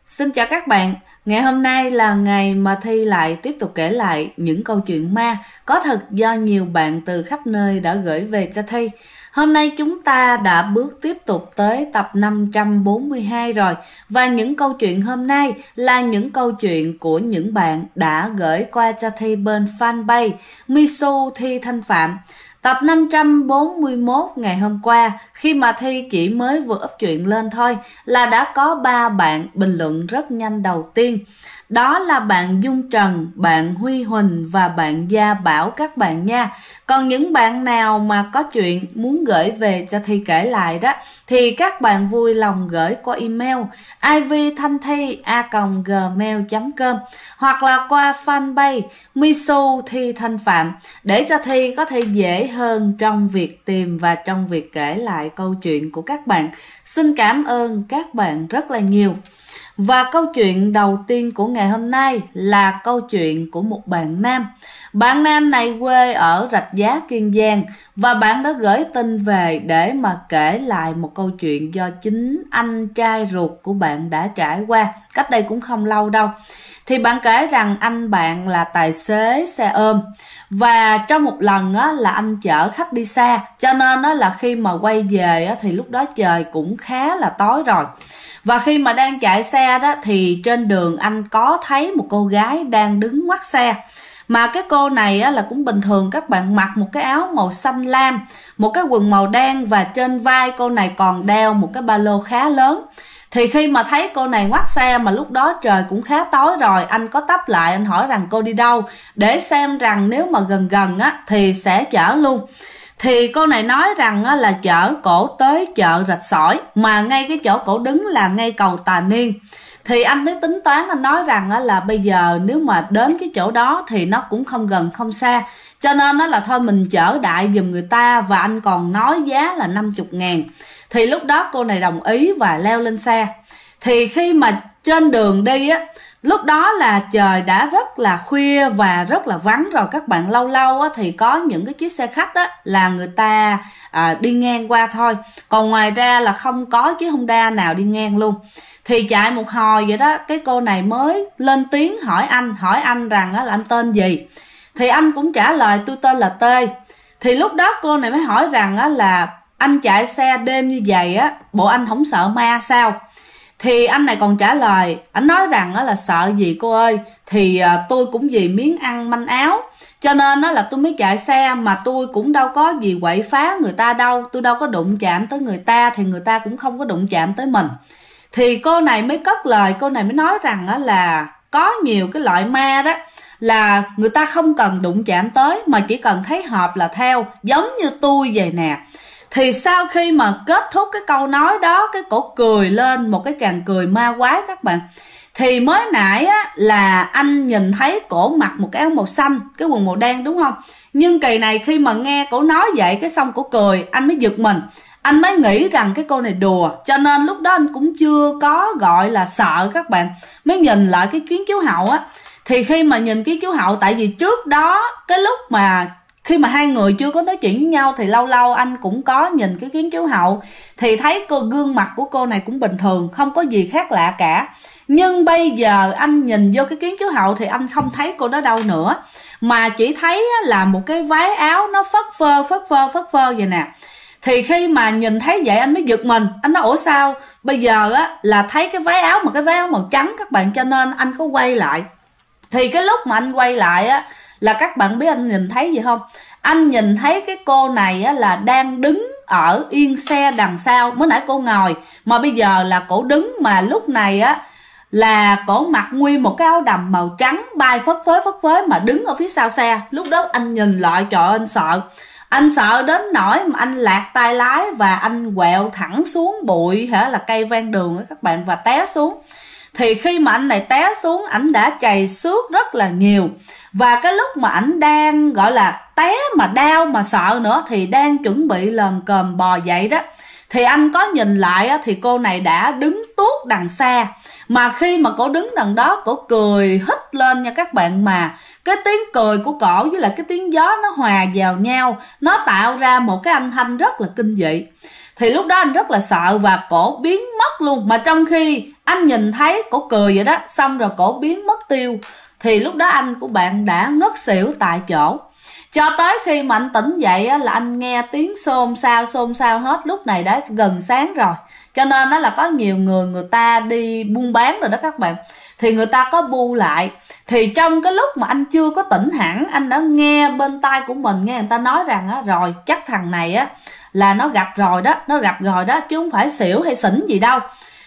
Xin chào các bạn, ngày hôm nay là ngày mà Thi lại tiếp tục kể lại những câu chuyện ma có thật do nhiều bạn từ khắp nơi đã gửi về cho Thi. Hôm nay chúng ta đã bước tiếp tục tới tập 542 rồi, và những câu chuyện hôm nay là những câu chuyện của những bạn đã gửi qua cho Thi bên fanpage Misu Thi Thanh Phạm. Tập 541 ngày hôm qua, khi mà Thi chỉ mới vừa up chuyện lên thôi là đã có 3 bạn bình luận rất nhanh đầu tiên. Đó là bạn Dung Trần, bạn Huy Huỳnh và bạn Gia Bảo các bạn nha. Còn những bạn nào mà có chuyện muốn gửi về cho Thi kể lại đó thì các bạn vui lòng gửi qua email ivthanthi@gmail.com hoặc là qua fanpage Misu Thi Thanh Phạm để cho Thi có thể dễ hơn trong việc tìm và trong việc kể lại câu chuyện của các bạn. Xin cảm ơn các bạn rất là nhiều. Và câu chuyện đầu tiên của ngày hôm nay là câu chuyện của một bạn nam. Bạn nam này quê ở Rạch Giá, Kiên Giang, và bạn đã gửi tin về để mà kể lại một câu chuyện do chính anh trai ruột của bạn đã trải qua cách đây cũng không lâu đâu. Thì bạn kể rằng anh bạn là tài xế xe ôm, và trong một lần á, là anh chở khách đi xa, cho nên á, là khi mà quay về á, thì lúc đó trời cũng khá là tối rồi. Và khi mà đang chạy xe đó thì trên đường anh có thấy một cô gái đang đứng ngoắt xe. Mà cái cô này á, là cũng bình thường, các bạn mặc một cái áo màu xanh lam, một cái quần màu đen, và trên vai cô này còn đeo một cái ba lô khá lớn. Thì khi mà thấy cô này ngoắt xe mà lúc đó trời cũng khá tối rồi, anh có tấp lại anh hỏi rằng cô đi đâu, để xem rằng nếu mà gần gần á thì sẽ chở luôn. Thì cô này nói rằng á, là chở cổ tới chợ Rạch Sỏi, mà ngay cái chỗ cổ đứng là ngay cầu Tà Niên. Thì anh mới tính toán, anh nói rằng á, là bây giờ nếu mà đến cái chỗ đó thì nó cũng không gần không xa, cho nên á, là thôi mình chở đại giùm người ta, và anh còn nói giá là 50.000. Thì lúc đó cô này đồng ý và leo lên xe. Thì khi mà trên đường đi á, lúc đó là trời đã rất là khuya và rất là vắng rồi các bạn. Lâu lâu á, thì có những cái chiếc xe khách á, là người ta đi ngang qua thôi, còn ngoài ra là không có chiếc Honda nào đi ngang luôn. Thì chạy một hồi vậy đó, cái cô này mới lên tiếng hỏi anh rằng á, là anh tên gì. Thì anh cũng trả lời tôi tên là T. Thì lúc đó cô này mới hỏi rằng á, là anh chạy xe đêm như vậy á, bộ anh không sợ ma sao? Thì anh này còn trả lời, anh nói rằng á, là sợ gì cô ơi, thì tôi cũng vì miếng ăn manh áo, cho nên á, là tôi mới chạy xe, mà tôi cũng đâu có gì quậy phá người ta đâu, tôi đâu có đụng chạm tới người ta, thì người ta cũng không có đụng chạm tới mình. Thì cô này mới cất lời, cô này mới nói rằng á, là có nhiều cái loại ma đó là người ta không cần đụng chạm tới, mà chỉ cần thấy hợp là theo, giống như tôi vậy nè. Thì sau khi mà kết thúc cái câu nói đó, cái cổ cười lên một cái tràng cười ma quái các bạn. Thì mới nãy á, là anh nhìn thấy cổ mặc một cái áo màu xanh, cái quần màu đen đúng không? Nhưng kỳ này khi mà nghe cổ nói vậy, cái xong cổ cười, anh mới giật mình. Anh mới nghĩ rằng cái cô này đùa, cho nên lúc đó anh cũng chưa có gọi là sợ các bạn. Mới nhìn lại cái kiến chiếu hậu á. Thì khi mà nhìn kiến chiếu hậu, tại vì trước đó cái lúc mà khi mà hai người chưa có nói chuyện với nhau thì lâu lâu anh cũng có nhìn cái kiến chiếu hậu, thì thấy gương mặt của cô này cũng bình thường, không có gì khác lạ cả. Nhưng bây giờ anh nhìn vô cái kiến chiếu hậu thì anh không thấy cô đó đâu nữa, mà chỉ thấy là một cái váy áo nó phất phơ vậy nè. Thì khi mà nhìn thấy vậy anh mới giật mình, anh nói ủa sao bây giờ á là thấy cái váy áo, mà cái váy áo màu trắng các bạn, cho nên anh có quay lại. Thì cái lúc mà anh quay lại á, là các bạn biết anh nhìn thấy gì không? Anh nhìn thấy cái cô này á, là đang đứng ở yên xe đằng sau. Mới nãy cô ngồi, mà bây giờ là cổ đứng, mà lúc này á là cổ mặc nguyên một cái áo đầm màu trắng bay phất phới mà đứng ở phía sau xe. Lúc đó anh nhìn lại, trời ơi, anh sợ đến nỗi mà anh lạc tay lái và anh quẹo thẳng xuống bụi hay là cây ven đường các bạn, và té xuống. Thì khi mà anh này té xuống, ảnh đã chày xước rất là nhiều. Và cái lúc mà ảnh đang gọi là té mà đau mà sợ nữa, thì đang chuẩn bị lờn cờm bò dậy đó, thì anh có nhìn lại á, thì cô này đã đứng tuốt đằng xa. Mà khi mà cổ đứng đằng đó, cổ cười hít lên nha các bạn, mà cái tiếng cười của cổ với lại cái tiếng gió nó hòa vào nhau, nó tạo ra một cái âm thanh rất là kinh dị. Thì lúc đó anh rất là sợ và cổ biến mất luôn. Mà trong khi Anh nhìn thấy cổ cười vậy đó, xong rồi cổ biến mất tiêu. Thì lúc đó anh của bạn đã ngất xỉu tại chỗ. Cho tới khi mà anh tỉnh dậy á, là anh nghe tiếng xôn xao hết. Lúc này đã gần sáng rồi, cho nên đó là có nhiều người ta đi buôn bán rồi đó các bạn. Thì người ta có bu lại. Thì trong cái lúc mà anh chưa có tỉnh hẳn, anh đã nghe bên tai của mình, nghe người ta nói rằng á, rồi chắc thằng này á là nó gặp rồi đó, chứ không phải xỉu hay xỉn gì đâu.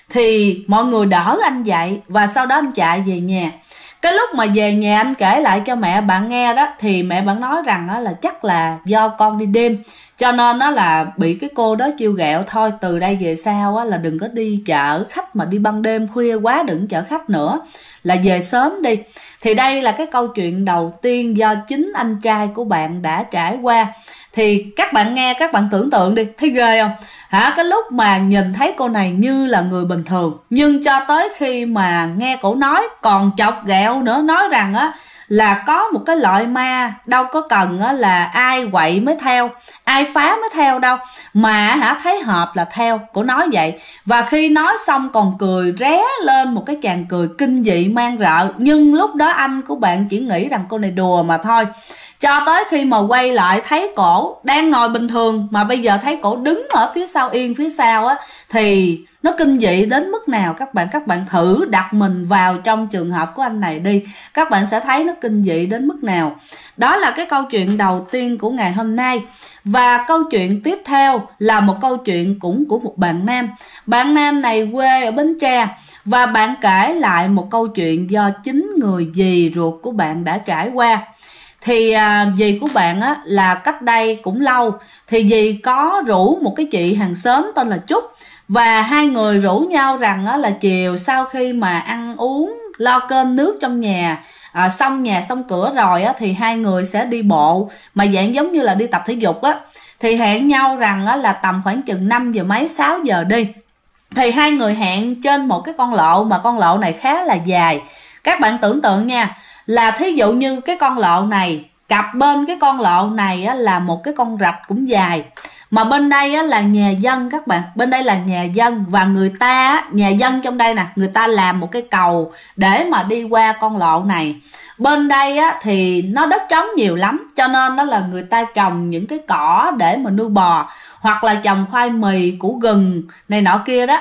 Thì mọi người đỡ anh dậy và sau đó anh chạy về nhà. Cái lúc mà về nhà anh kể lại cho mẹ bạn nghe đó, thì mẹ bạn nói rằng á, là chắc là do con đi đêm, cho nên nó là bị cái cô đó trêu ghẹo thôi. Từ đây về sau á, là đừng có đi chở khách mà đi ban đêm khuya quá, đừng chở khách nữa, là về sớm đi. Thì đây là cái câu chuyện đầu tiên do chính anh trai của bạn đã trải qua. Thì các bạn nghe, các bạn tưởng tượng đi, thấy ghê không hả? Cái lúc mà nhìn thấy cô này như là người bình thường, nhưng cho tới khi mà nghe cổ nói còn chọc ghẹo nữa, nói rằng á là có một cái loại ma, đâu có cần á là ai quậy mới theo, ai phá mới theo đâu, mà hả thấy hợp là theo. Cổ nói vậy, và khi nói xong còn cười ré lên một cái tràng cười kinh dị man rợ. Nhưng lúc đó anh của bạn chỉ nghĩ rằng cô này đùa mà thôi. Cho tới khi mà quay lại thấy cổ đang ngồi bình thường, mà bây giờ thấy cổ đứng ở phía sau, yên phía sau á, thì nó kinh dị đến mức nào các bạn. Các bạn thử đặt mình vào trong trường hợp của anh này đi, các bạn sẽ thấy nó kinh dị đến mức nào. Đó là cái câu chuyện đầu tiên của ngày hôm nay. Và câu chuyện tiếp theo là một câu chuyện cũng của một bạn nam. Bạn nam này quê ở Bến Tre, và bạn kể lại một câu chuyện do chính người dì ruột của bạn đã trải qua. Thì dì của bạn á, là cách đây cũng lâu, thì dì có rủ một cái chị hàng xóm tên là Trúc. Và hai người rủ nhau rằng á, là chiều sau khi mà ăn uống lo cơm nước trong nhà, xong nhà xong cửa rồi á, thì hai người sẽ đi bộ, mà dạng giống như là đi tập thể dục á. Thì hẹn nhau rằng á, là tầm khoảng chừng 5 giờ mấy 6 giờ đi. Thì hai người hẹn trên một cái con lộ, mà con lộ này khá là dài. Các bạn tưởng tượng nha, là thí dụ như cái con lộ này, cặp bên cái con lộ này á, là một cái con rạch cũng dài, mà bên đây á, là nhà dân các bạn. Bên đây là nhà dân, và người ta á, nhà dân trong đây nè, người ta làm một cái cầu để mà đi qua con lộ này. Bên đây á, thì nó đất trống nhiều lắm, cho nên đó là người ta trồng những cái cỏ để mà nuôi bò, hoặc là trồng khoai mì, củ gừng này nọ kia đó.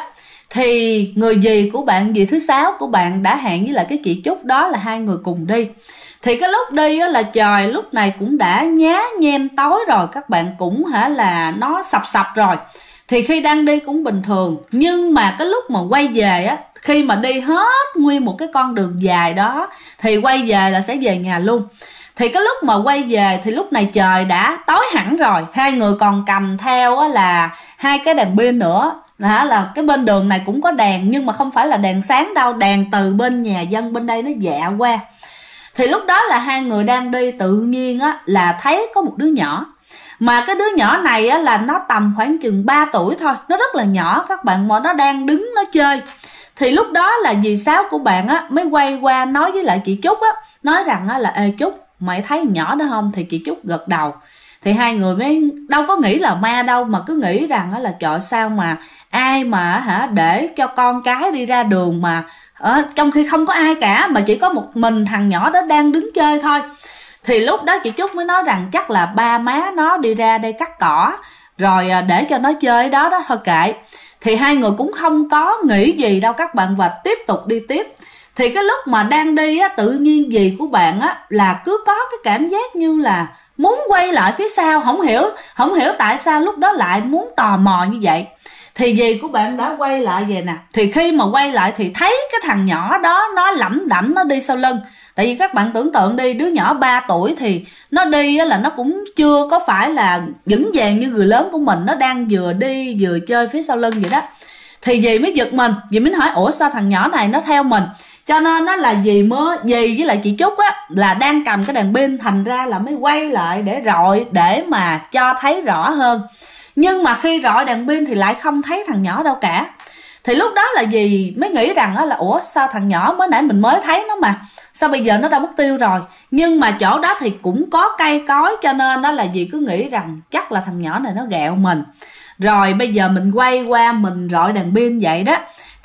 Thì người dì của bạn, dì thứ 6 của bạn đã hẹn với lại cái chị Trúc đó là hai người cùng đi. Thì cái lúc đi á, là trời lúc này cũng đã nhá nhem tối rồi các bạn, cũng hả là nó sập rồi. Thì khi đang đi cũng bình thường, nhưng mà cái lúc mà quay về á, khi mà đi hết nguyên một cái con đường dài đó, thì quay về là sẽ về nhà luôn. Thì cái lúc mà quay về thì lúc này trời đã tối hẳn rồi. Hai người còn cầm theo á, là hai cái đèn pin nữa. Là cái bên đường này cũng có đèn, nhưng mà không phải là đèn sáng đâu, đèn từ bên nhà dân bên đây nó dạ qua. Thì lúc đó là hai người đang đi, tự nhiên á, là thấy có một đứa nhỏ. Mà cái đứa nhỏ này á, là nó tầm khoảng chừng 3 tuổi thôi, nó rất là nhỏ các bạn, mà nó đang đứng nó chơi. Thì lúc đó là dì Sáu của bạn á, mới quay qua nói với lại chị Trúc á, nói rằng á, là ê Trúc, mày thấy nhỏ đó không? Thì chị Trúc gật đầu. Thì hai người mới đâu có nghĩ là ma đâu, mà cứ nghĩ rằng á, là trời sao mà ai mà hả để cho con cái đi ra đường mà trong khi không có ai cả, mà chỉ có một mình thằng nhỏ đó đang đứng chơi thôi. Thì lúc đó chị Trúc mới nói rằng chắc là ba má nó đi ra đây cắt cỏ rồi để cho nó chơi đó đó, thôi kệ. Thì hai người cũng không có nghĩ gì đâu các bạn, và tiếp tục đi tiếp. Thì cái lúc mà đang đi á, tự nhiên dì của bạn á, là cứ có cái cảm giác như là muốn quay lại phía sau, không hiểu tại sao lúc đó lại muốn tò mò như vậy. Thì dì của bạn đã quay lại về nè. Thì khi mà quay lại thì thấy cái thằng nhỏ đó nó lẩm đẩm nó đi sau lưng. Tại vì các bạn tưởng tượng đi, đứa nhỏ 3 tuổi thì nó đi là nó cũng chưa có phải là vững vàng như người lớn của mình, nó đang vừa đi vừa chơi phía sau lưng vậy đó. Thì dì mới giật mình, dì mới hỏi ủa sao thằng nhỏ này nó theo mình. Cho nên đó là dì với lại chị Trúc á, là đang cầm cái đèn pin, thành ra là mới quay lại để rọi, để mà cho thấy rõ hơn. Nhưng mà khi rọi đèn pin thì lại không thấy thằng nhỏ đâu cả. Thì lúc đó là dì mới nghĩ rằng là ủa sao thằng nhỏ mới nãy mình mới thấy nó mà sao bây giờ nó đã mất tiêu rồi. Nhưng mà chỗ đó thì cũng có cây cối, cho nên đó là dì cứ nghĩ rằng chắc là thằng nhỏ này nó ghẹo mình. Rồi bây giờ mình quay qua mình rọi đèn pin vậy đó.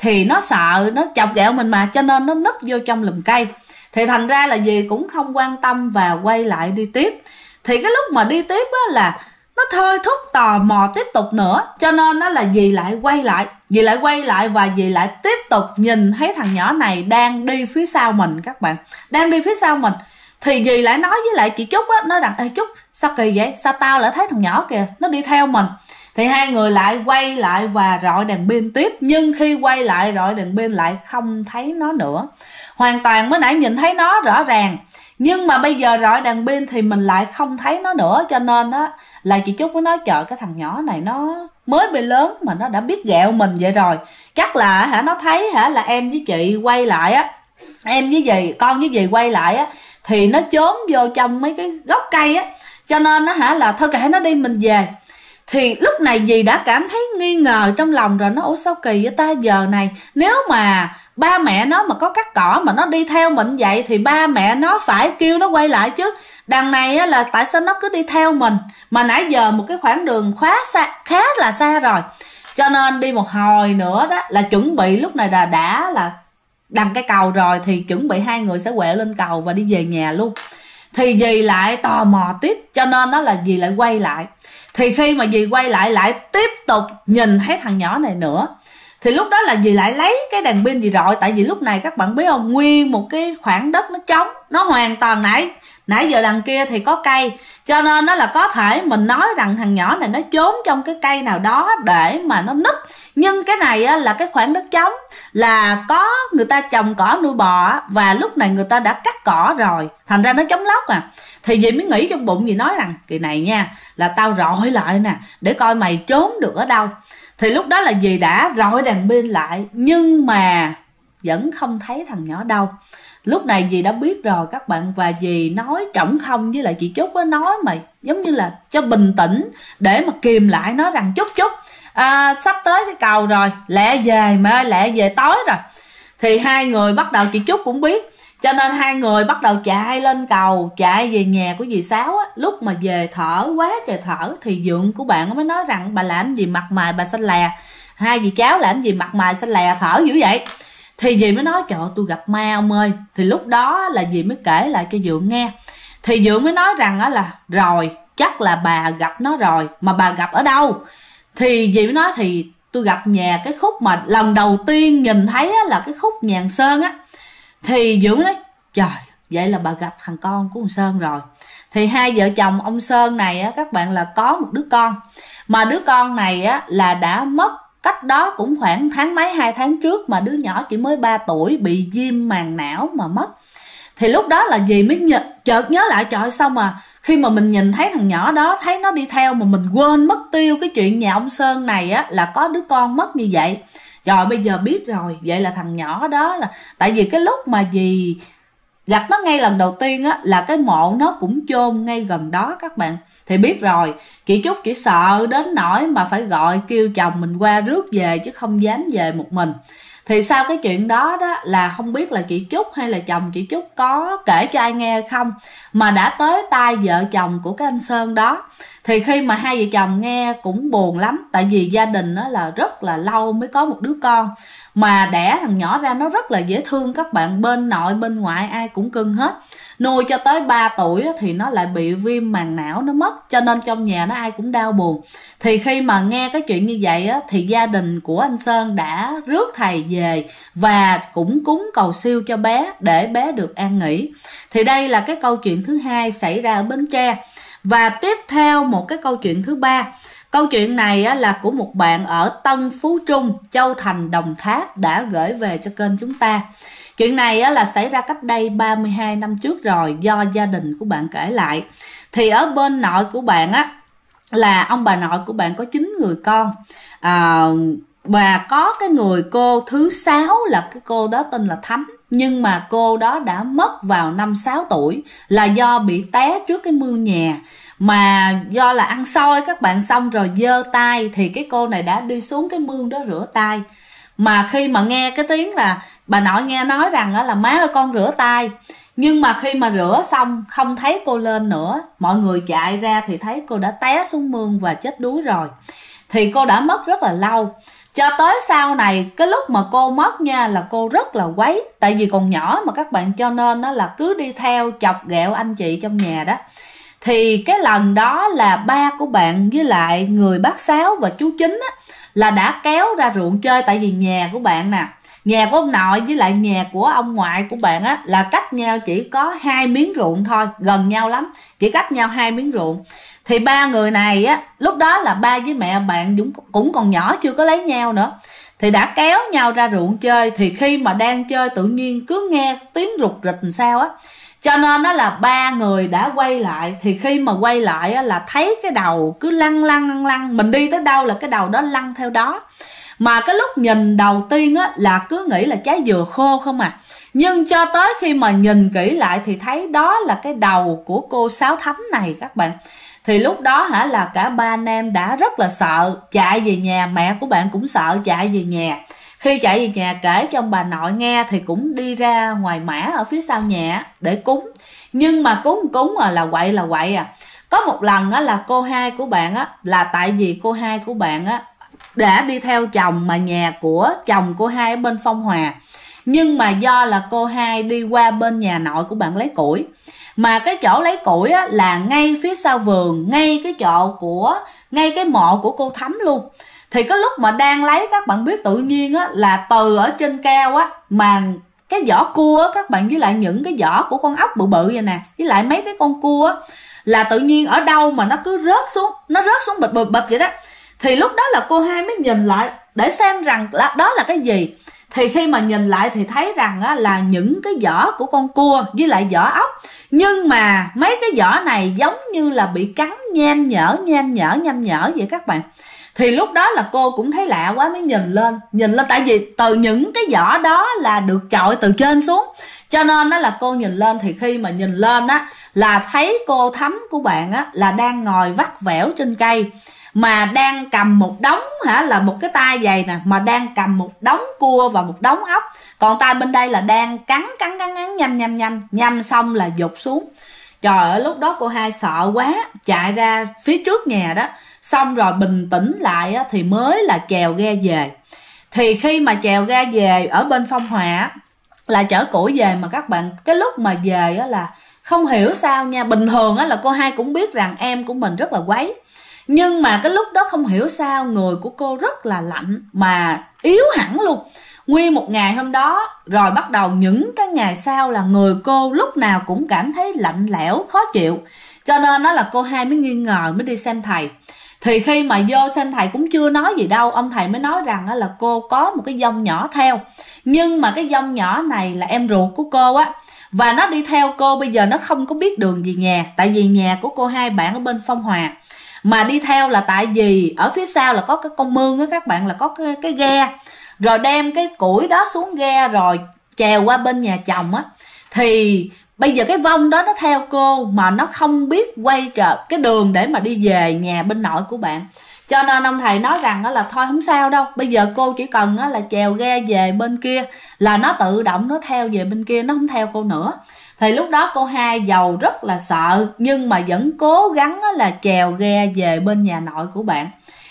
thì nó sợ nó chọc ghẹo mình mà, cho nên nó núp vô trong lùm cây. Thì thành ra là dì cũng không quan tâm và quay lại đi tiếp. Thì cái lúc mà đi tiếp á là nó thôi thúc tò mò tiếp tục nữa, cho nên nó là dì lại quay lại và dì lại tiếp tục nhìn thấy thằng nhỏ này đang đi phía sau mình các bạn, đang đi phía sau mình. Thì dì lại nói với lại chị Trúc á, nói rằng: ê Trúc, sao kỳ vậy, sao tao lại thấy thằng nhỏ kìa, nó đi theo mình. Thì hai người lại quay lại và rọi đèn pin tiếp, nhưng khi quay lại rọi đèn pin lại không thấy nó nữa. Hoàn toàn mới nãy nhìn thấy nó rõ ràng, nhưng mà bây giờ rọi đèn pin thì mình lại không thấy nó nữa. Cho nên á là chị Trúc mới nói: trời, cái thằng nhỏ này nó mới bị lớn mà nó đã biết ghẹo mình vậy rồi, chắc là nó thấy là em với chị quay lại á, em với dì, con với dì quay lại á, thì nó trốn vô trong mấy cái gốc cây á, cho nên nó là thôi kệ nó đi, mình về. Thì lúc này dì đã cảm thấy nghi ngờ trong lòng rồi, nó: ủa sao kỳ vậy ta, giờ này nếu mà ba mẹ nó mà có cắt cỏ mà nó đi theo mình vậy thì ba mẹ nó phải kêu nó quay lại chứ, đằng này á là tại sao nó cứ đi theo mình, mà nãy giờ một cái khoảng đường khá là xa rồi. Cho nên đi một hồi nữa đó là chuẩn bị, lúc này là đã là đằng cây cầu rồi, thì chuẩn bị hai người sẽ quẹo lên cầu và đi về nhà luôn. Thì dì lại tò mò tiếp, cho nên đó là dì lại quay lại. Thì khi mà dì quay lại tiếp tục nhìn thấy thằng nhỏ này nữa, thì lúc đó là dì lại lấy cái đèn pin dì rọi. Tại vì lúc này các bạn biết không, nguyên một cái khoảng đất nó trống, nó hoàn toàn nãy giờ đằng kia thì có cây, cho nên nó là có thể mình nói rằng thằng nhỏ này nó trốn trong cái cây nào đó để mà nó núp. Nhưng cái này á, là cái khoảng đất trống, là có người ta trồng cỏ nuôi bò, và lúc này người ta đã cắt cỏ rồi, thành ra nó trống lóc à. Thì dì mới nghĩ trong bụng, dì nói rằng: kỳ này nha, là tao rọi lại nè, để coi mày trốn được ở đâu. Thì lúc đó là dì đã rọi đèn pin lại, nhưng mà vẫn không thấy thằng nhỏ đâu. Lúc này dì đã biết rồi các bạn, và dì nói trỏng không với lại chị Trúc á, nói mà giống như là cho bình tĩnh để mà kìm lại, nói rằng: Trúc sắp tới cái cầu rồi, lẹ về mà ơi, lẹ về, tối rồi. Thì hai người bắt đầu, chị Trúc cũng biết, cho nên hai người bắt đầu chạy lên cầu, chạy về nhà của dì Sáu á. Lúc mà về thở quá trời thở, thì dượng của bạn mới nói rằng: bà làm gì mặt mày bà xanh lè, hai dì cháu làm gì mặt mày xanh lè thở dữ vậy. Thì dì mới nói: trời ơi, tôi gặp ma ông ơi. Thì lúc đó là dì mới kể lại cho dượng nghe. Thì dượng mới nói rằng á là: rồi, chắc là bà gặp nó rồi, mà bà gặp ở đâu? Thì dì mới nói: thì tôi gặp nhà cái khúc mà lần đầu tiên nhìn thấy á, là cái khúc nhà Sơn á. Thì Dũng nói: trời, vậy là bà gặp thằng con của ông Sơn rồi. Thì hai vợ chồng ông Sơn này á, các bạn, là có một đứa con, mà đứa con này á là đã mất cách đó cũng khoảng tháng mấy, 2 tháng trước, mà đứa nhỏ chỉ mới 3 tuổi, bị viêm màng não mà mất. Thì lúc đó là dì mới chợt nhớ lại: trời, sao mà khi mà mình nhìn thấy thằng nhỏ đó, thấy nó đi theo mà mình quên mất tiêu cái chuyện nhà ông Sơn này á là có đứa con mất như vậy. Rồi bây giờ biết rồi, vậy là thằng nhỏ đó là, tại vì cái lúc mà dì gặp nó ngay lần đầu tiên á, là cái mộ nó cũng chôn ngay gần đó các bạn. Thì biết rồi, chị Trúc chỉ sợ đến nỗi mà phải gọi kêu chồng mình qua rước về, chứ không dám về một mình. Thì sau cái chuyện đó đó là không biết là chị Trúc hay là chồng chị Trúc có kể cho ai nghe không, mà đã tới tai vợ chồng của cái anh Sơn đó. Thì khi mà hai vợ chồng nghe cũng buồn lắm, tại vì gia đình đó là rất là lâu mới có một đứa con, mà đẻ thằng nhỏ ra nó rất là dễ thương các bạn, bên nội bên ngoại ai cũng cưng hết. Nuôi cho tới 3 tuổi thì nó lại bị viêm màng não nó mất, cho nên trong nhà nó ai cũng đau buồn. Thì khi mà nghe cái chuyện như vậy á, thì gia đình của anh Sơn đã rước thầy về và cũng cúng cầu siêu cho bé để bé được an nghỉ. Thì đây là cái câu chuyện thứ hai xảy ra ở Bến Tre. Và tiếp theo một cái câu chuyện thứ ba. Câu chuyện này á, là của một bạn ở Tân Phú Trung, Châu Thành, Đồng Tháp đã gửi về cho kênh chúng ta. Chuyện này á, là xảy ra cách đây 32 năm trước rồi, do gia đình của bạn kể lại. Thì ở bên nội của bạn á, là ông bà nội của bạn có 9 người con. Và có cái người cô thứ 6 là cái cô đó tên là Thắm. Nhưng mà cô đó đã mất vào năm 6 tuổi là do bị té trước cái mương nhà. Mà do là ăn xôi các bạn, xong rồi giơ tay, thì cái cô này đã đi xuống cái mương đó rửa tay. Mà khi mà nghe cái tiếng là bà nội nghe nói rằng là má ơi con rửa tay, nhưng mà khi mà rửa xong không thấy cô lên nữa, mọi người chạy ra thì thấy cô đã té xuống mương và chết đuối rồi. Thì cô đã mất rất là lâu. Cho tới sau này cái lúc mà cô mất nha là cô rất là quấy, tại vì còn nhỏ mà các bạn, cho nên nó là cứ đi theo chọc ghẹo anh chị trong nhà đó. Thì cái lần đó là ba của bạn với lại người bác Sáu và chú Chính á, là đã kéo ra ruộng chơi. Tại vì nhà của bạn nè, nhà của ông nội với lại nhà của ông ngoại của bạn á là cách nhau chỉ có 2 miếng ruộng thôi, gần nhau lắm, chỉ cách nhau 2 miếng ruộng. Thì ba người này á, lúc đó là ba với mẹ bạn cũng còn nhỏ, chưa có lấy nhau nữa, thì đã kéo nhau ra ruộng chơi. Thì khi mà đang chơi tự nhiên cứ nghe tiếng rục rịch làm sao á, cho nên đó là ba người đã quay lại. Thì khi mà quay lại á, là thấy cái đầu cứ lăn, mình đi tới đâu là cái đầu đó lăn theo đó. Mà cái lúc nhìn đầu tiên á là cứ nghĩ là trái dừa khô không à, nhưng cho tới khi mà nhìn kỹ lại thì thấy đó là cái đầu của cô Sáu Thắm này các bạn. Thì lúc đó là cả ba anh em đã rất là sợ, chạy về nhà. Mẹ của bạn cũng sợ, chạy về nhà. Khi chạy về nhà kể cho ông bà nội nghe thì cũng đi ra ngoài mã ở phía sau nhà để cúng. Nhưng mà cúng là quậy à. Có một lần á là cô hai của bạn á, là tại vì cô hai của bạn á đã đi theo chồng, mà nhà của chồng cô hai ở bên Phong Hòa. Nhưng mà do là cô hai đi qua bên nhà nội của bạn lấy củi, mà cái chỗ lấy củi á là ngay phía sau vườn, ngay cái mộ của cô Thắm luôn. Thì cái lúc mà đang lấy, các bạn biết tự nhiên á là từ ở trên cao á, mà cái vỏ cua á các bạn, với lại những cái vỏ của con ốc bự bự vậy nè, với lại mấy cái con cua á, là tự nhiên ở đâu mà nó cứ rớt xuống bịch vậy đó. Thì lúc đó là cô hai mới nhìn lại để xem rằng đó là cái gì. Thì khi mà nhìn lại thì thấy rằng á, là những cái vỏ của con cua với lại vỏ ốc. Nhưng mà mấy cái vỏ này giống như là bị cắn nham nhở vậy các bạn. Thì lúc đó là cô cũng thấy lạ quá, mới nhìn lên. Tại vì từ những cái vỏ đó là được chọi từ trên xuống, cho nên đó là cô nhìn lên. Thì khi mà nhìn lên á là thấy cô Thắm của bạn á là đang ngồi vắt vẻo trên cây, mà đang cầm một đống là một cái tay dày nè, mà đang cầm một đống cua và một đống ốc, còn tay bên đây là đang cắn nhâm xong là giục xuống. Trời ơi, lúc đó cô hai sợ quá, chạy ra phía trước nhà đó, xong rồi bình tĩnh lại á, thì mới là chèo ghe về. Thì khi mà chèo ghe về ở bên Phong Hòa là chở củi về, mà các bạn cái lúc mà về á là không hiểu sao nha, bình thường á là cô hai cũng biết rằng em của mình rất là quấy, nhưng mà cái lúc đó không hiểu sao người của cô rất là lạnh mà yếu hẳn luôn. Nguyên một ngày hôm đó, rồi bắt đầu những cái ngày sau là người cô lúc nào cũng cảm thấy lạnh lẽo, khó chịu. Cho nên đó là cô hai mới nghi ngờ, mới đi xem thầy. Thì khi mà vô xem thầy cũng chưa nói gì đâu, ông thầy mới nói rằng là cô có một cái dông nhỏ theo. Nhưng mà cái dông nhỏ này là em ruột của cô á, và nó đi theo cô bây giờ nó không có biết đường về nhà. Tại vì nhà của cô hai bạn ở bên Phong Hòa, mà đi theo là tại vì ở phía sau là có cái con mương á các bạn, là có cái ghe, rồi đem cái củi đó xuống ghe rồi chèo qua bên nhà chồng á. Thì bây giờ cái vong đó nó theo cô mà nó không biết quay trở cái đường để mà đi về nhà bên nội của bạn. Cho nên ông thầy nói rằng là thôi không sao đâu, bây giờ cô chỉ cần là chèo ghe về bên kia là nó tự động nó theo về bên kia, nó không theo cô nữa. Thì lúc đó cô hai giàu rất là sợ, nhưng mà vẫn cố gắng là chèo ghe về bên nhà nội của bạn.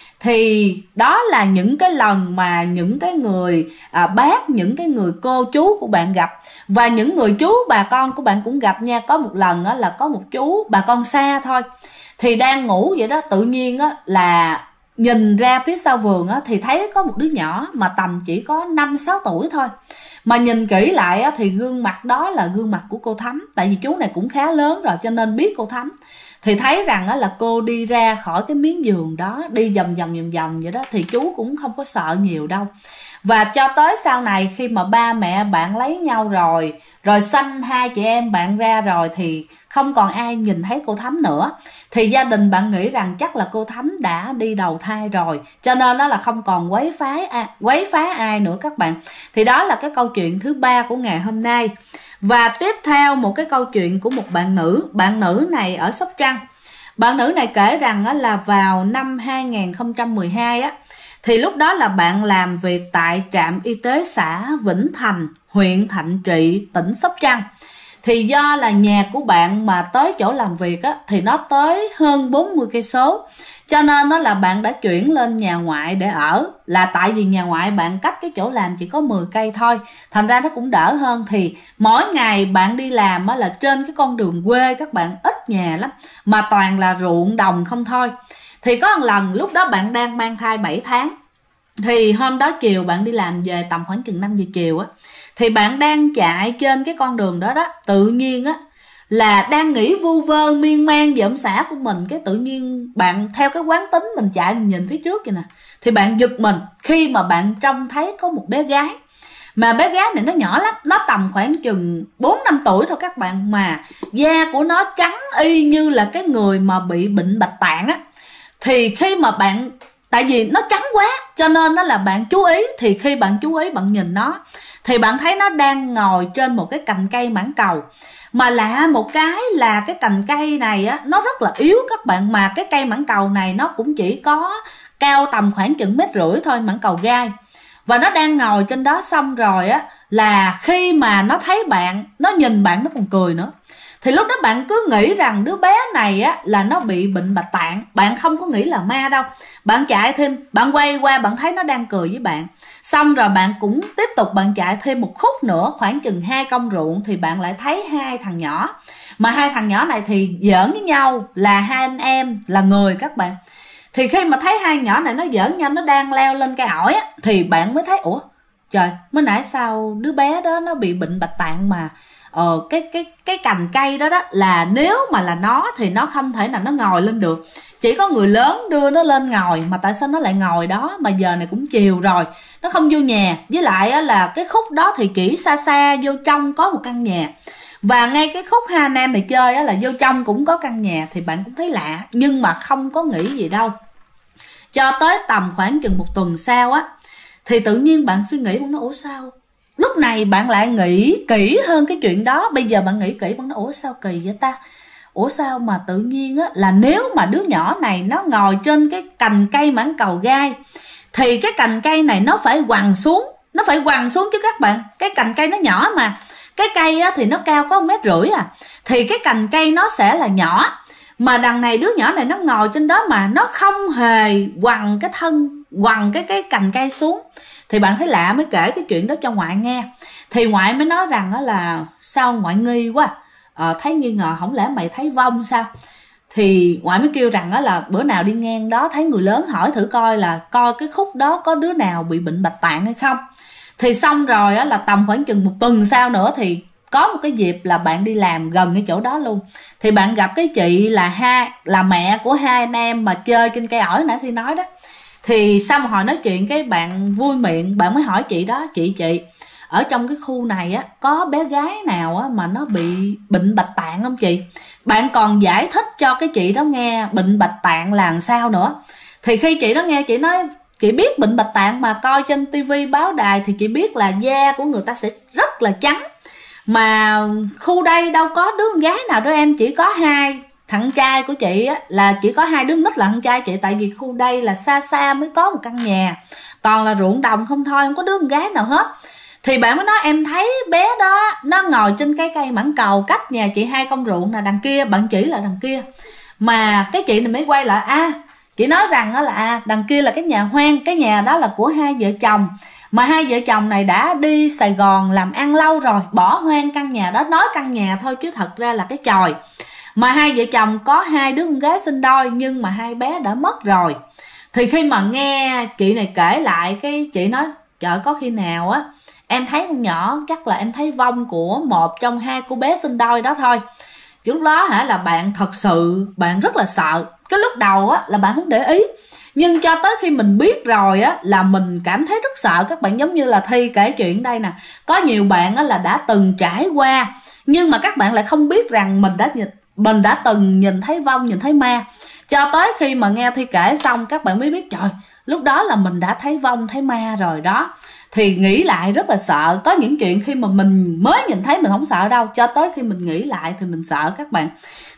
Thì đó là những cái lần mà những cái người bác, những cái người cô chú của bạn gặp, và những người chú bà con của bạn cũng gặp nha. Có một lần là có một chú bà con xa thôi, thì đang ngủ vậy đó, tự nhiên là nhìn ra phía sau vườn thì thấy có một đứa nhỏ mà tầm chỉ có 5-6 tuổi thôi. Mà nhìn kỹ lại thì gương mặt đó là gương mặt của cô Thắm. Tại vì chú này cũng khá lớn rồi cho nên biết cô Thắm. Thì thấy rằng là cô đi ra khỏi cái miếng giường đó, đi vòng vậy đó, thì chú cũng không có sợ nhiều đâu. Và cho tới sau này khi mà ba mẹ bạn lấy nhau rồi sanh hai chị em bạn ra rồi, thì không còn ai nhìn thấy cô Thắm nữa. Thì gia đình bạn nghĩ rằng chắc là cô Thắm đã đi đầu thai rồi, cho nên đó là không còn quấy phá ai nữa các bạn. Thì đó là cái câu chuyện thứ 3 của ngày hôm nay. Và tiếp theo một cái câu chuyện của một bạn nữ này ở Sóc Trăng. Bạn nữ này kể rằng là vào năm 2012 thì lúc đó là bạn làm việc tại trạm y tế xã Vĩnh Thành, huyện Thạnh Trị, tỉnh Sóc Trăng. Thì do là nhà của bạn mà tới chỗ làm việc á thì nó tới hơn 40 cây số, cho nên nó là bạn đã chuyển lên nhà ngoại để ở, là tại vì nhà ngoại bạn cách cái chỗ làm chỉ có 10 cây thôi, thành ra nó cũng đỡ hơn. Thì mỗi ngày bạn đi làm á là trên cái con đường quê các bạn, ít nhà lắm mà toàn là ruộng đồng không thôi. Thì có một lần lúc đó bạn đang mang thai 7 tháng, thì hôm đó chiều bạn đi làm về tầm khoảng chừng 5 giờ chiều á, thì bạn đang chạy trên cái con đường đó đó, tự nhiên á là đang nghĩ vu vơ miên man về ông xã của mình, cái tự nhiên bạn theo cái quán tính mình chạy mình nhìn phía trước vậy nè, thì bạn giật mình khi mà bạn trông thấy có một bé gái, mà bé gái này nó nhỏ lắm, nó tầm khoảng chừng 4-5 tuổi thôi các bạn, mà da của nó trắng y như là cái người mà bị bệnh bạch tạng á. Thì khi mà bạn, tại vì nó trắng quá cho nên nó là bạn chú ý, thì khi bạn chú ý bạn nhìn nó thì bạn thấy nó đang ngồi trên một cái cành cây mãng cầu. Mà lạ một cái là cái cành cây này á nó rất là yếu các bạn, mà cái cây mãng cầu này nó cũng chỉ có cao tầm khoảng chừng 1,5 mét thôi, mãng cầu gai. Và nó đang ngồi trên đó, xong rồi á là khi mà nó thấy bạn, nó nhìn bạn nó còn cười nữa. Thì lúc đó bạn cứ nghĩ rằng đứa bé này á là nó bị bệnh bạch tạng, bạn không có nghĩ là ma đâu. Bạn chạy thêm, bạn quay qua bạn thấy nó đang cười với bạn. Xong rồi bạn cũng tiếp tục bạn chạy thêm một khúc nữa, khoảng chừng 2 công ruộng, thì bạn lại thấy 2 thằng nhỏ. Mà 2 thằng nhỏ này thì giỡn với nhau, là 2 anh em là người các bạn. Thì khi mà thấy 2 nhỏ này nó giỡn nhau, nó đang leo lên cây ổi á, thì bạn mới thấy ủa trời, mới nãy sao đứa bé đó nó bị bệnh bạch tạng mà cái cành cây đó đó, là nếu mà là nó thì nó không thể nào nó ngồi lên được, chỉ có người lớn đưa nó lên ngồi, mà tại sao nó lại ngồi đó, mà giờ này cũng chiều rồi nó không vô nhà. Với lại á, là cái khúc đó thì chỉ xa xa vô trong có một căn nhà, và ngay cái khúc hai anh em này chơi á, là vô trong cũng có căn nhà. Thì bạn cũng thấy lạ nhưng mà không có nghĩ gì đâu, cho tới tầm khoảng chừng 1 tuần sau á, thì tự nhiên bạn suy nghĩ, bạn nói ủa sao lúc này bạn lại nghĩ kỹ hơn cái chuyện đó. Bây giờ bạn nghĩ kỹ, bạn nói ủa sao kỳ vậy ta, ủa sao mà tự nhiên á, là nếu mà đứa nhỏ này nó ngồi trên cái cành cây mãng cầu gai thì cái cành cây này nó phải quằn xuống, nó phải quằn xuống chứ các bạn. Cái cành cây nó nhỏ mà, cái cây á thì nó cao có 1,5 mét à, thì cái cành cây nó sẽ là nhỏ, mà đằng này đứa nhỏ này nó ngồi trên đó mà nó không hề quằn cái thân, quằn cái cành cây xuống. Thì bạn thấy lạ mới kể cái chuyện đó cho ngoại nghe. Thì ngoại mới nói rằng đó là sao ngoại nghi quá, thấy nghi ngờ, không lẽ mày thấy vong sao. Thì ngoại mới kêu rằng đó là bữa nào đi ngang đó thấy người lớn hỏi thử coi là coi cái khúc đó có đứa nào bị bệnh bạch tạng hay không. Thì xong rồi á, là tầm khoảng chừng 1 tuần sau nữa thì có một cái dịp là bạn đi làm gần cái chỗ đó luôn, thì bạn gặp cái chị là mẹ của 2 anh em mà chơi trên cây ổi nãy thì nói đó. Thì sau một hồi nói chuyện cái bạn vui miệng, bạn mới hỏi chị đó, chị ở trong cái khu này á có bé gái nào á mà nó bị bệnh bạch tạng không chị? Bạn còn giải thích cho cái chị đó nghe bệnh bạch tạng là làm sao nữa. Thì khi chị đó nghe, chị nói chị biết bệnh bạch tạng mà, coi trên tivi báo đài thì chị biết là da của người ta sẽ rất là trắng, mà khu đây đâu có đứa con gái nào đó em, chỉ có 2 thằng trai của chị á, là chỉ có 2 đứa nít là thằng trai chị, tại vì khu đây là xa xa mới có một căn nhà, toàn là ruộng đồng không thôi, không có đứa con gái nào hết. Thì bạn mới nói em thấy bé đó nó ngồi trên cái cây mãng cầu cách nhà chị 2 công ruộng là đằng kia, bạn chỉ là đằng kia. Mà cái chị này mới quay lại, chị nói rằng đó là đằng kia là cái nhà hoang, cái nhà đó là của 2 vợ chồng, mà 2 vợ chồng này đã đi Sài Gòn làm ăn lâu rồi, bỏ hoang căn nhà đó. Nói căn nhà thôi chứ thật ra là cái chòi. Mà 2 vợ chồng có 2 đứa con gái sinh đôi, nhưng mà 2 bé đã mất rồi. Thì khi mà nghe chị này kể lại, cái chị nói trời, có khi nào á em thấy con nhỏ, chắc là em thấy vong của một trong 2 cô bé sinh đôi đó thôi. Lúc đó là bạn thật sự bạn rất là sợ. Cái lúc đầu á là bạn không để ý, nhưng cho tới khi mình biết rồi á là mình cảm thấy rất sợ các bạn. Giống như là Thi kể chuyện đây nè, có nhiều bạn á là đã từng trải qua, nhưng mà các bạn lại không biết rằng mình đã từng nhìn thấy vong, nhìn thấy ma. Cho tới khi mà nghe Thi kể xong các bạn mới biết trời, lúc đó là mình đã thấy vong thấy ma rồi đó. Thì nghĩ lại rất là sợ. Có những chuyện khi mà mình mới nhìn thấy mình không sợ đâu, cho tới khi mình nghĩ lại thì mình sợ các bạn.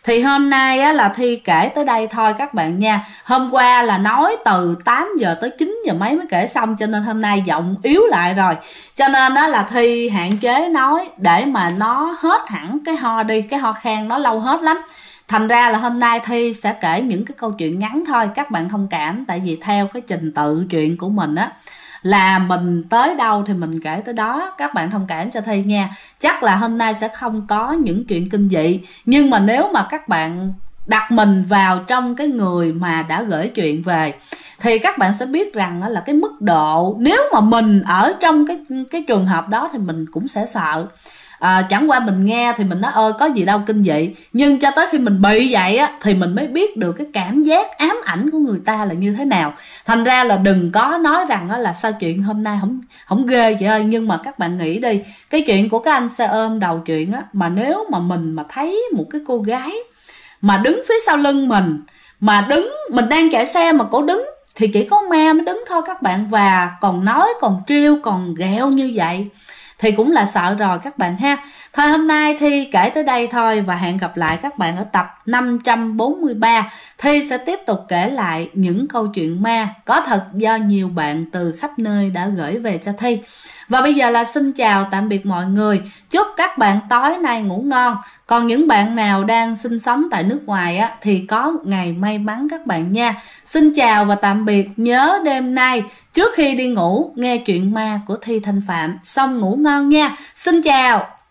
Thì hôm nay á, là Thi kể tới đây thôi các bạn nha. Hôm qua là nói từ 8 giờ tới 9 giờ mấy mới kể xong, cho nên hôm nay giọng yếu lại rồi. Cho nên đó là Thi hạn chế nói để mà nó hết hẳn cái ho đi, cái ho khan nó lâu hết lắm. Thành ra là hôm nay Thi sẽ kể những cái câu chuyện ngắn thôi, các bạn thông cảm. Tại vì theo cái trình tự chuyện của mình á, là mình tới đâu thì mình kể tới đó, các bạn thông cảm cho Thi nha. Chắc là hôm nay sẽ không có những chuyện kinh dị, nhưng mà nếu mà các bạn đặt mình vào trong cái người mà đã gửi chuyện về thì các bạn sẽ biết rằng là cái mức độ, nếu mà mình ở trong cái trường hợp đó thì mình cũng sẽ sợ. Chẳng qua mình nghe thì mình nói có gì đâu kinh dị, nhưng cho tới khi mình bị vậy á thì mình mới biết được cái cảm giác ám ảnh của người ta là như thế nào. Thành ra là đừng có nói rằng là sao chuyện hôm nay không ghê chị ơi. Nhưng mà các bạn nghĩ đi, cái chuyện của cái anh xe ôm đầu chuyện á, mà nếu mà mình mà thấy một cái cô gái mà đứng phía sau lưng mình, mà mình đang chạy xe mà cổ đứng, thì chỉ có ma mới đứng thôi các bạn. Và còn nói, còn trêu, còn ghẹo như vậy thì cũng là sợ rồi các bạn ha. Thôi hôm nay Thi kể tới đây thôi, và hẹn gặp lại các bạn ở tập 543. Thi sẽ tiếp tục kể lại những câu chuyện ma có thật do nhiều bạn từ khắp nơi đã gửi về cho Thi. Và bây giờ là xin chào tạm biệt mọi người. Chúc các bạn tối nay ngủ ngon. Còn những bạn nào đang sinh sống tại nước ngoài á, thì có một ngày may mắn các bạn nha. Xin chào và tạm biệt. Nhớ đêm nay trước khi đi ngủ nghe chuyện ma của Thi Thanh Phạm, xong ngủ ngon nha. Xin chào.